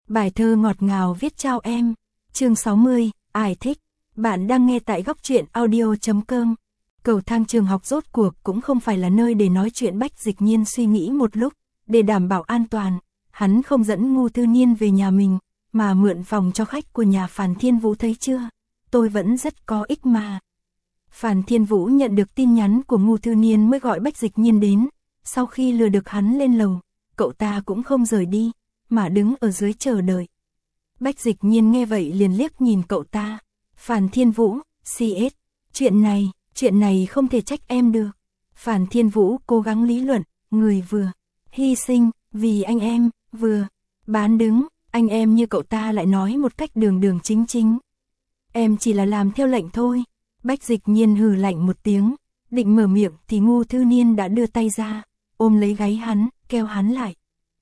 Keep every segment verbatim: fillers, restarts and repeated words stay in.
Bài thơ ngọt ngào viết trao em. Chương sáu mươi, ai thích. Bạn đang nghe tại góc truyện audio chấm com. Cầu thang trường học rốt cuộc cũng không phải là nơi để nói chuyện. Bách Dịch Nhiên suy nghĩ một lúc, để đảm bảo an toàn, hắn không dẫn Ngô Thư Niên về nhà mình, mà mượn phòng cho khách của nhà Phàn Thiên Vũ. Thấy chưa, tôi vẫn rất có ích mà. Phàn Thiên Vũ nhận được tin nhắn của Ngô Thư Niên mới gọi Bách Dịch Nhiên đến. Sau khi lừa được hắn lên lầu, cậu ta cũng không rời đi, mà đứng ở dưới chờ đợi. Bách Dịch Nhiên nghe vậy liền liếc nhìn cậu ta. Phàn Thiên Vũ, xê ét, chuyện này, chuyện này không thể trách em được. Phàn Thiên Vũ cố gắng lý luận, người vừa hy sinh vì anh em, vừa bán đứng anh em như cậu ta lại nói một cách đường đường chính chính. Em chỉ là làm theo lệnh thôi. Bách Dịch Nhiên hừ lạnh một tiếng, định mở miệng thì Ngô Thư Niên đã đưa tay ra, ôm lấy gáy hắn, kéo hắn lại.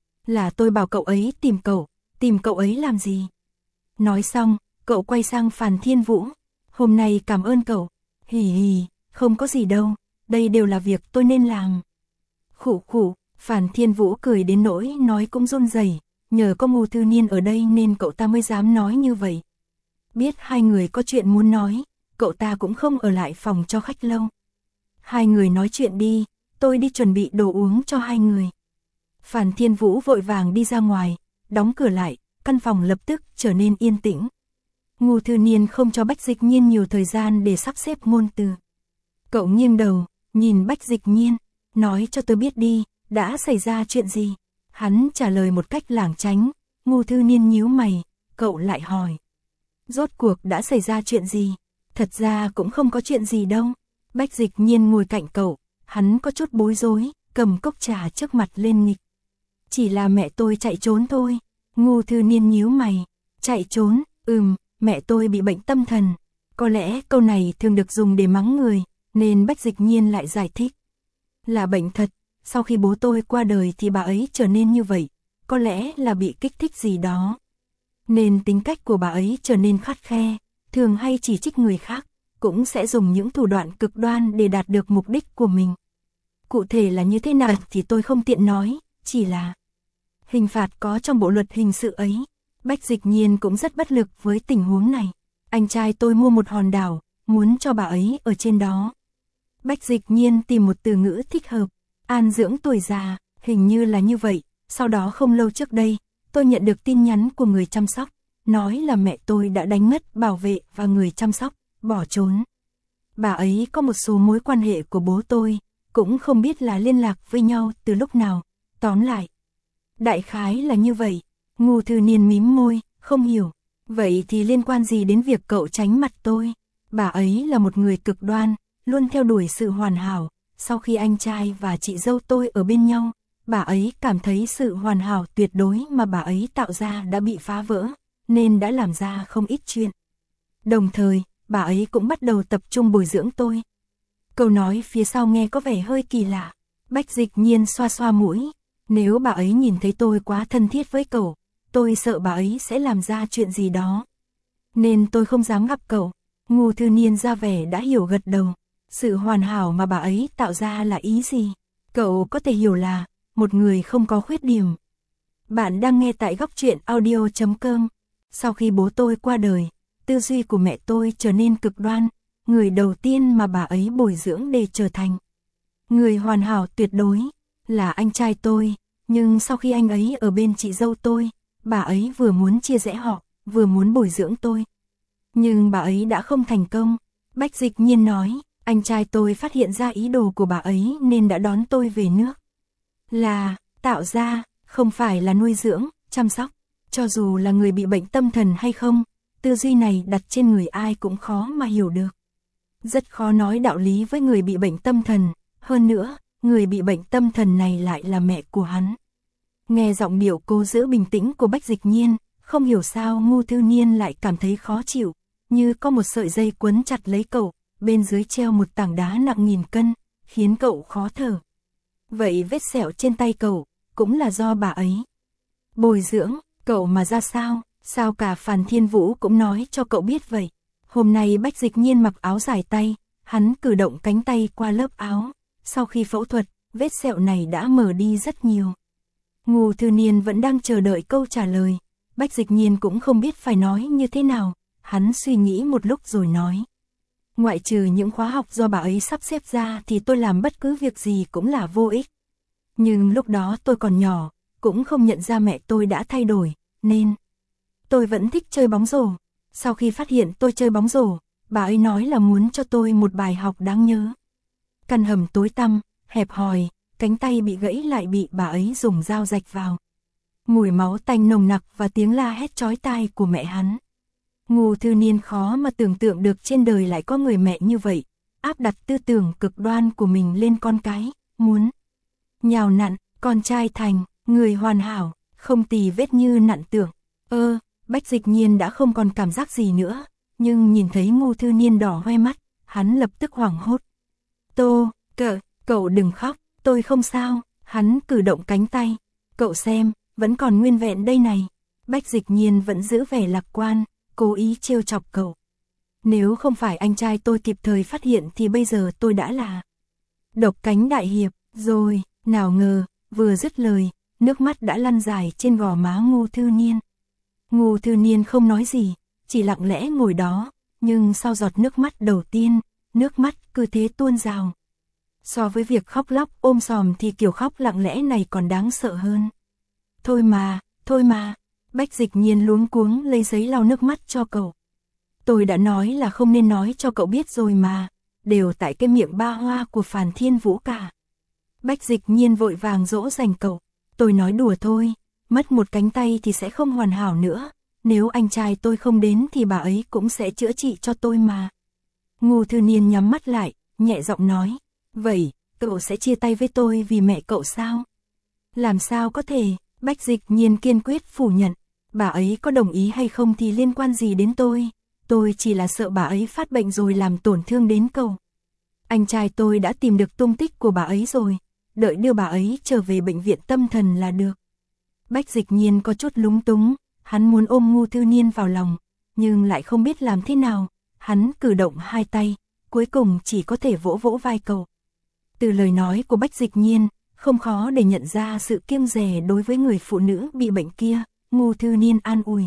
Là tôi bảo cậu ấy tìm cậu, tìm cậu ấy làm gì? Nói xong, cậu quay sang Phàn Thiên Vũ. Hôm nay cảm ơn cậu. Hì hì, không có gì đâu, đây đều là việc tôi nên làm. Khụ khụ, Phàn Thiên Vũ cười đến nỗi nói cũng run rẩy. Nhờ có Ngô Thư Niên ở đây nên cậu ta mới dám nói như vậy. Biết hai người có chuyện muốn nói, cậu ta cũng không ở lại phòng cho khách lâu. Hai người nói chuyện đi, tôi đi chuẩn bị đồ uống cho hai người. Phàn Thiên Vũ vội vàng đi ra ngoài, đóng cửa lại, căn phòng lập tức trở nên yên tĩnh. Ngô Thư Niên không cho Bách Dịch Nhiên nhiều thời gian để sắp xếp ngôn từ. Cậu nghiêng đầu, nhìn Bách Dịch Nhiên, nói cho tôi biết đi, đã xảy ra chuyện gì? Hắn trả lời một cách lảng tránh. Ngô Thư Niên nhíu mày, cậu lại hỏi. Rốt cuộc đã xảy ra chuyện gì? Thật ra cũng không có chuyện gì đâu. Bách Dịch Nhiên ngồi cạnh cậu, hắn có chút bối rối, cầm cốc trà trước mặt lên nghịch. Chỉ là mẹ tôi chạy trốn thôi. Ngô Thư Niên nhíu mày, chạy trốn, ừm, mẹ tôi bị bệnh tâm thần. Có lẽ câu này thường được dùng để mắng người, nên Bách Dịch Nhiên lại giải thích. Là bệnh thật, sau khi bố tôi qua đời thì bà ấy trở nên như vậy, có lẽ là bị kích thích gì đó. Nên tính cách của bà ấy trở nên khắt khe, thường hay chỉ trích người khác, cũng sẽ dùng những thủ đoạn cực đoan để đạt được mục đích của mình. Cụ thể là như thế nào thì tôi không tiện nói, chỉ là hình phạt có trong bộ luật hình sự ấy. Bách Dịch Nhiên cũng rất bất lực với tình huống này. Anh trai tôi mua một hòn đảo, muốn cho bà ấy ở trên đó. Bách Dịch Nhiên tìm một từ ngữ thích hợp, an dưỡng tuổi già, hình như là như vậy. Sau đó không lâu trước đây, tôi nhận được tin nhắn của người chăm sóc, nói là mẹ tôi đã đánh mất bảo vệ và người chăm sóc, bỏ trốn. Bà ấy có một số mối quan hệ của bố tôi, cũng không biết là liên lạc với nhau từ lúc nào. Tóm lại, đại khái là như vậy. Ngô Thư Niên mím môi, không hiểu. Vậy thì liên quan gì đến việc cậu tránh mặt tôi? Bà ấy là một người cực đoan, luôn theo đuổi sự hoàn hảo. Sau khi anh trai và chị dâu tôi ở bên nhau, bà ấy cảm thấy sự hoàn hảo tuyệt đối mà bà ấy tạo ra đã bị phá vỡ, nên đã làm ra không ít chuyện. Đồng thời, bà ấy cũng bắt đầu tập trung bồi dưỡng tôi. Câu nói phía sau nghe có vẻ hơi kỳ lạ. Bách Dịch Nhiên xoa xoa mũi. Nếu bà ấy nhìn thấy tôi quá thân thiết với cậu, tôi sợ bà ấy sẽ làm ra chuyện gì đó. Nên tôi không dám gặp cậu. Ngô Thư Niên ra vẻ đã hiểu gật đầu. Sự hoàn hảo mà bà ấy tạo ra là ý gì? Cậu có thể hiểu là một người không có khuyết điểm. Bạn đang nghe tại góc truyện audio chấm com. Sau khi bố tôi qua đời, tư duy của mẹ tôi trở nên cực đoan. Người đầu tiên mà bà ấy bồi dưỡng để trở thành người hoàn hảo tuyệt đối là anh trai tôi. Nhưng sau khi anh ấy ở bên chị dâu tôi, bà ấy vừa muốn chia rẽ họ, vừa muốn bồi dưỡng tôi. Nhưng bà ấy đã không thành công. Bách Dịch Nhiên nói, anh trai tôi phát hiện ra ý đồ của bà ấy nên đã đón tôi về nước. Là tạo ra, không phải là nuôi dưỡng, chăm sóc. Cho dù là người bị bệnh tâm thần hay không, tư duy này đặt trên người ai cũng khó mà hiểu được. Rất khó nói đạo lý với người bị bệnh tâm thần. Hơn nữa, người bị bệnh tâm thần này lại là mẹ của hắn. Nghe giọng điệu cố giữ bình tĩnh của Bách Dịch Nhiên, không hiểu sao Ngô Thư Niên lại cảm thấy khó chịu, như có một sợi dây quấn chặt lấy cậu, bên dưới treo một tảng đá nặng nghìn cân, khiến cậu khó thở. Vậy vết sẹo trên tay cậu, cũng là do bà ấy bồi dưỡng, cậu mà ra sao, sao cả Phàn Thiên Vũ cũng nói cho cậu biết vậy. Hôm nay Bách Dịch Nhiên mặc áo dài tay, hắn cử động cánh tay qua lớp áo. Sau khi phẫu thuật, vết sẹo này đã mở đi rất nhiều. Ngô Thư Niên vẫn đang chờ đợi câu trả lời. Bách Dịch Nhiên cũng không biết phải nói như thế nào, hắn suy nghĩ một lúc rồi nói. Ngoại trừ những khóa học do bà ấy sắp xếp ra thì tôi làm bất cứ việc gì cũng là vô ích. Nhưng lúc đó tôi còn nhỏ, cũng không nhận ra mẹ tôi đã thay đổi, nên tôi vẫn thích chơi bóng rổ. Sau khi phát hiện tôi chơi bóng rổ, bà ấy nói là muốn cho tôi một bài học đáng nhớ. Căn hầm tối tăm, hẹp hòi, cánh tay bị gãy lại bị bà ấy dùng dao rạch vào. Mùi máu tanh nồng nặc và tiếng la hét chói tai của mẹ hắn. Ngô Thư Niên khó mà tưởng tượng được trên đời lại có người mẹ như vậy, áp đặt tư tưởng cực đoan của mình lên con cái, muốn nhào nặn con trai thành người hoàn hảo, không tì vết như nặn tưởng. Ơ, Bách Dịch Nhiên đã không còn cảm giác gì nữa, nhưng nhìn thấy Ngô Thư Niên đỏ hoe mắt, hắn lập tức hoảng hốt. Tô, cậu, cậu đừng khóc, tôi không sao, hắn cử động cánh tay, cậu xem, vẫn còn nguyên vẹn đây này. Bách Dịch Nhiên vẫn giữ vẻ lạc quan, cố ý trêu chọc cậu. Nếu không phải anh trai tôi kịp thời phát hiện thì bây giờ tôi đã là độc cánh đại hiệp rồi. Nào ngờ, vừa dứt lời, nước mắt đã lăn dài trên gò má Ngô Thư Niên. Ngô Thư Niên không nói gì, chỉ lặng lẽ ngồi đó, nhưng sau giọt nước mắt đầu tiên, nước mắt cứ thế tuôn rào. So với việc khóc lóc ôm sòm thì kiểu khóc lặng lẽ này còn đáng sợ hơn. Thôi mà, thôi mà, Bách Dịch Nhiên luống cuống lấy giấy lau nước mắt cho cậu. Tôi đã nói là không nên nói cho cậu biết rồi mà, đều tại cái miệng ba hoa của Phàn Thiên Vũ cả. Bách Dịch Nhiên vội vàng dỗ dành cậu, tôi nói đùa thôi, mất một cánh tay thì sẽ không hoàn hảo nữa, nếu anh trai tôi không đến thì bà ấy cũng sẽ chữa trị cho tôi mà. Ngô Thư Niên nhắm mắt lại, nhẹ giọng nói, vậy, cậu sẽ chia tay với tôi vì mẹ cậu sao? Làm sao có thể, Bách Dịch Nhiên kiên quyết phủ nhận, bà ấy có đồng ý hay không thì liên quan gì đến tôi, tôi chỉ là sợ bà ấy phát bệnh rồi làm tổn thương đến cậu. Anh trai tôi đã tìm được tung tích của bà ấy rồi, đợi đưa bà ấy trở về bệnh viện tâm thần là được. Bách Dịch Nhiên có chút lúng túng, hắn muốn ôm Ngô Thư Niên vào lòng, nhưng lại không biết làm thế nào, hắn cử động hai tay, cuối cùng chỉ có thể vỗ vỗ vai cậu. Từ lời nói của Bách Dịch Nhiên, không khó để nhận ra sự kiêng dè đối với người phụ nữ bị bệnh kia, Ngô Thư Niên an ủi.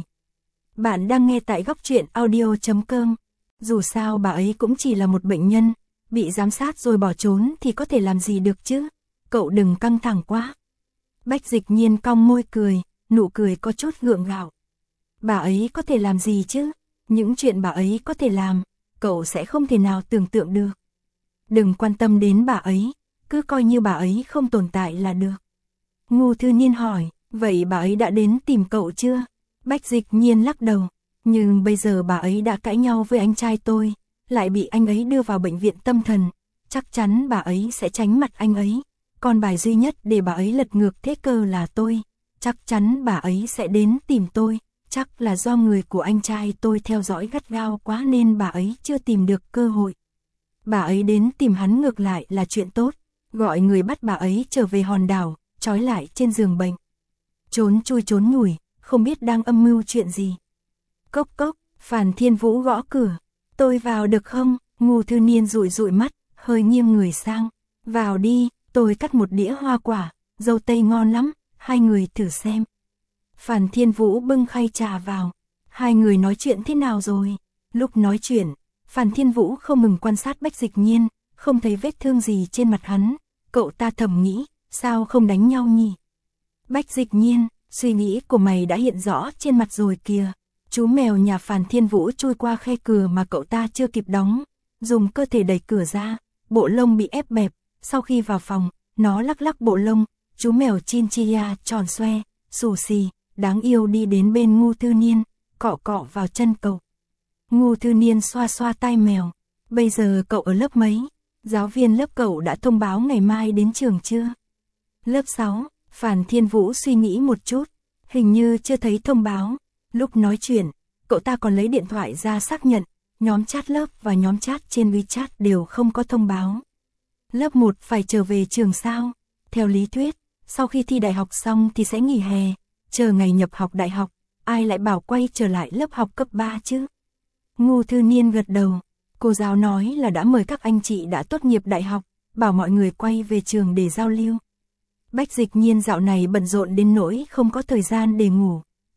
Bạn đang nghe tại góc truyện audio chấm com, dù sao bà ấy cũng chỉ là một bệnh nhân, bị giám sát rồi bỏ trốn thì có thể làm gì được chứ, cậu đừng căng thẳng quá. Bách Dịch Nhiên cong môi cười, nụ cười có chút gượng gạo. Bà ấy có thể làm gì chứ, những chuyện bà ấy có thể làm, cậu sẽ không thể nào tưởng tượng được. Đừng quan tâm đến bà ấy, cứ coi như bà ấy không tồn tại là được. Ngô Thư Niên hỏi, vậy bà ấy đã đến tìm cậu chưa? Bách Dịch Nhiên lắc đầu, nhưng bây giờ bà ấy đã cãi nhau với anh trai tôi, lại bị anh ấy đưa vào bệnh viện tâm thần, chắc chắn bà ấy sẽ tránh mặt anh ấy. Còn bài duy nhất để bà ấy lật ngược thế cơ là tôi, chắc chắn bà ấy sẽ đến tìm tôi, chắc là do người của anh trai tôi theo dõi gắt gao quá nên bà ấy chưa tìm được cơ hội. Bà ấy đến tìm hắn ngược lại là chuyện tốt, gọi người bắt bà ấy trở về hòn đảo, trói lại trên giường bệnh. Trốn chui trốn nhủi, không biết đang âm mưu chuyện gì. Cốc cốc, Phàn Thiên Vũ gõ cửa, tôi vào được không? Ngô Thư Niên dụi dụi mắt, hơi nghiêng người sang, vào đi. Tôi cắt một đĩa hoa quả, dâu tây ngon lắm, hai người thử xem. Phàn Thiên Vũ bưng khay trà vào, hai người nói chuyện thế nào rồi? Lúc nói chuyện, Phàn Thiên Vũ không ngừng quan sát Bách Dịch Nhiên, không thấy vết thương gì trên mặt hắn, cậu ta thầm nghĩ, sao không đánh nhau nhỉ? Bách Dịch Nhiên, suy nghĩ của mày đã hiện rõ trên mặt rồi kìa. Chú mèo nhà Phàn Thiên Vũ chui qua khe cửa mà cậu ta chưa kịp đóng, dùng cơ thể đẩy cửa ra, bộ lông bị ép bẹp. Sau khi vào phòng, nó lắc lắc bộ lông, chú mèo Chinchilla tròn xoe, xù xì, đáng yêu đi đến bên Ngô Thư Niên, cọ cọ vào chân cậu. Ngô Thư Niên xoa xoa tai mèo, bây giờ cậu ở lớp mấy? Giáo viên lớp cậu đã thông báo ngày mai đến trường chưa? Lớp sáu, Phàn Thiên Vũ suy nghĩ một chút, hình như chưa thấy thông báo. Lúc nói chuyện, cậu ta còn lấy điện thoại ra xác nhận, nhóm chat lớp và nhóm chat trên WeChat đều không có thông báo. Lớp một phải trở về trường sao? Theo lý thuyết, sau khi thi đại học xong thì sẽ nghỉ hè, chờ ngày nhập học đại học, ai lại bảo quay trở lại lớp học cấp ba chứ? Ngô Thư Niên gật đầu, cô giáo nói là đã mời các anh chị đã tốt nghiệp đại học, bảo mọi người quay về trường để giao lưu. Bách Dịch Nhiên dạo này bận rộn đến nỗi không có thời gian để ngủ,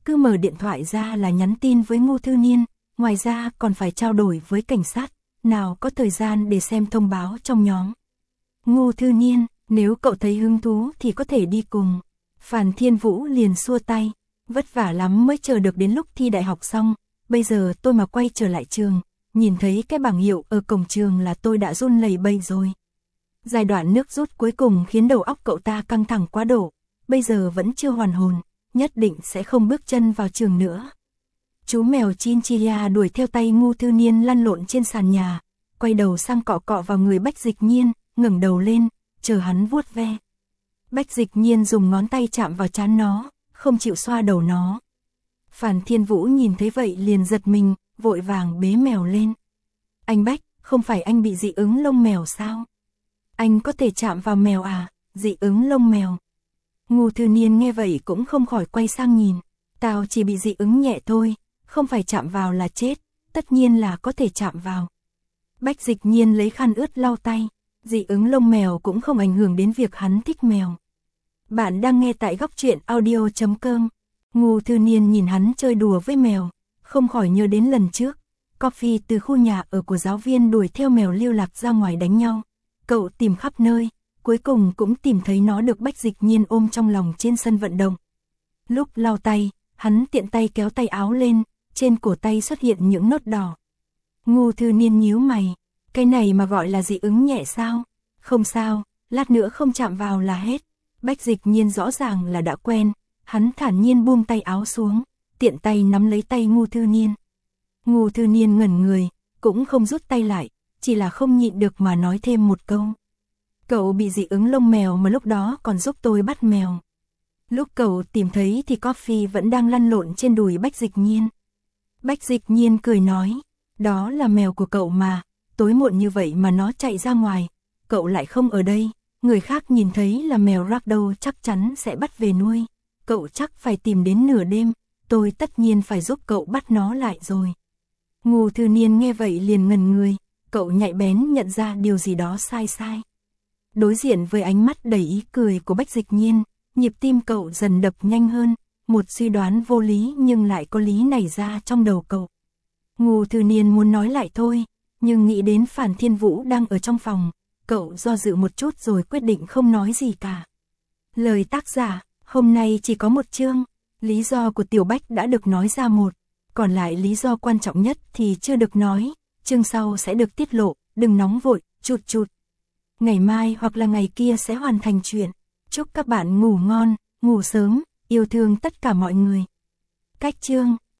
cứ mở điện thoại ra là nhắn tin với Ngô Thư Niên, ngoài ra còn phải trao đổi với cảnh sát, nào có thời gian để xem thông báo trong nhóm. Ngô Thư Niên, nếu cậu thấy hứng thú thì có thể đi cùng. Phàn Thiên Vũ liền xua tay, vất vả lắm mới chờ được đến lúc thi đại học xong, bây giờ tôi mà quay trở lại trường, nhìn thấy cái bảng hiệu ở cổng trường là tôi đã run lẩy bẩy rồi. Giai đoạn nước rút cuối cùng khiến đầu óc cậu ta căng thẳng quá độ, bây giờ vẫn chưa hoàn hồn, nhất định sẽ không bước chân vào trường nữa. Chú mèo Chinchilla đuổi theo tay Ngô Thư Niên lăn lộn trên sàn nhà, quay đầu sang cọ cọ vào người Bách Dịch Nhiên, ngẩng đầu lên, chờ hắn vuốt ve. Bách Dịch Nhiên dùng ngón tay chạm vào trán nó, không chịu xoa đầu nó. Phàn Thiên Vũ nhìn thấy vậy liền giật mình, vội vàng bế mèo lên. Anh Bách, không phải anh bị dị ứng lông mèo sao? Anh có thể chạm vào mèo à? Dị ứng lông mèo. Ngô Thư Niên nghe vậy cũng không khỏi quay sang nhìn. Tao chỉ bị dị ứng nhẹ thôi, không phải chạm vào là chết, tất nhiên là có thể chạm vào. Bách Dịch Nhiên lấy khăn ướt lau tay, dị ứng lông mèo cũng không ảnh hưởng đến việc hắn thích mèo. Bạn đang nghe tại góc truyện audio chấm com. Ngô Thư Niên nhìn hắn chơi đùa với mèo, không khỏi nhớ đến lần trước, Coffee từ khu nhà ở của giáo viên đuổi theo mèo lưu lạc ra ngoài đánh nhau. Cậu tìm khắp nơi, cuối cùng cũng tìm thấy nó được Bách Dịch Nhiên ôm trong lòng trên sân vận động. Lúc lau tay, hắn tiện tay kéo tay áo lên, trên cổ tay xuất hiện những nốt đỏ. Ngô Thư Niên nhíu mày, cái này mà gọi là dị ứng nhẹ sao? Không sao, lát nữa không chạm vào là hết. Bách Dịch Nhiên rõ ràng là đã quen, hắn thản nhiên buông tay áo xuống, tiện tay nắm lấy tay Ngô Thư Niên. Ngô Thư Niên ngẩn người, cũng không rút tay lại, chỉ là không nhịn được mà nói thêm một câu. Cậu bị dị ứng lông mèo mà lúc đó còn giúp tôi bắt mèo. Lúc cậu tìm thấy thì Coffee vẫn đang lăn lộn trên đùi Bách Dịch Nhiên. Bách Dịch Nhiên cười nói, đó là mèo của cậu mà, tối muộn như vậy mà nó chạy ra ngoài, cậu lại không ở đây, người khác nhìn thấy là mèo Ragdoll chắc chắn sẽ bắt về nuôi, cậu chắc phải tìm đến nửa đêm, tôi tất nhiên phải giúp cậu bắt nó lại rồi. Ngô Thư Niên nghe vậy liền ngần người, cậu nhạy bén nhận ra điều gì đó sai sai. Đối diện với ánh mắt đầy ý cười của Bách Dịch Nhiên, nhịp tim cậu dần đập nhanh hơn, một suy đoán vô lý nhưng lại có lý nảy ra trong đầu cậu. Ngô Thư Niên muốn nói lại thôi, nhưng nghĩ đến Phàn Thiên Vũ đang ở trong phòng, cậu do dự một chút rồi quyết định không nói gì cả. Lời tác giả, hôm nay chỉ có một chương, lý do của Tiểu Bách đã được nói ra một, còn lại lý do quan trọng nhất thì chưa được nói, chương sau sẽ được tiết lộ, đừng nóng vội, chụt chụt. Ngày mai hoặc là ngày kia sẽ hoàn thành chuyện. Chúc các bạn ngủ ngon, ngủ sớm, yêu thương tất cả mọi người. Cách chương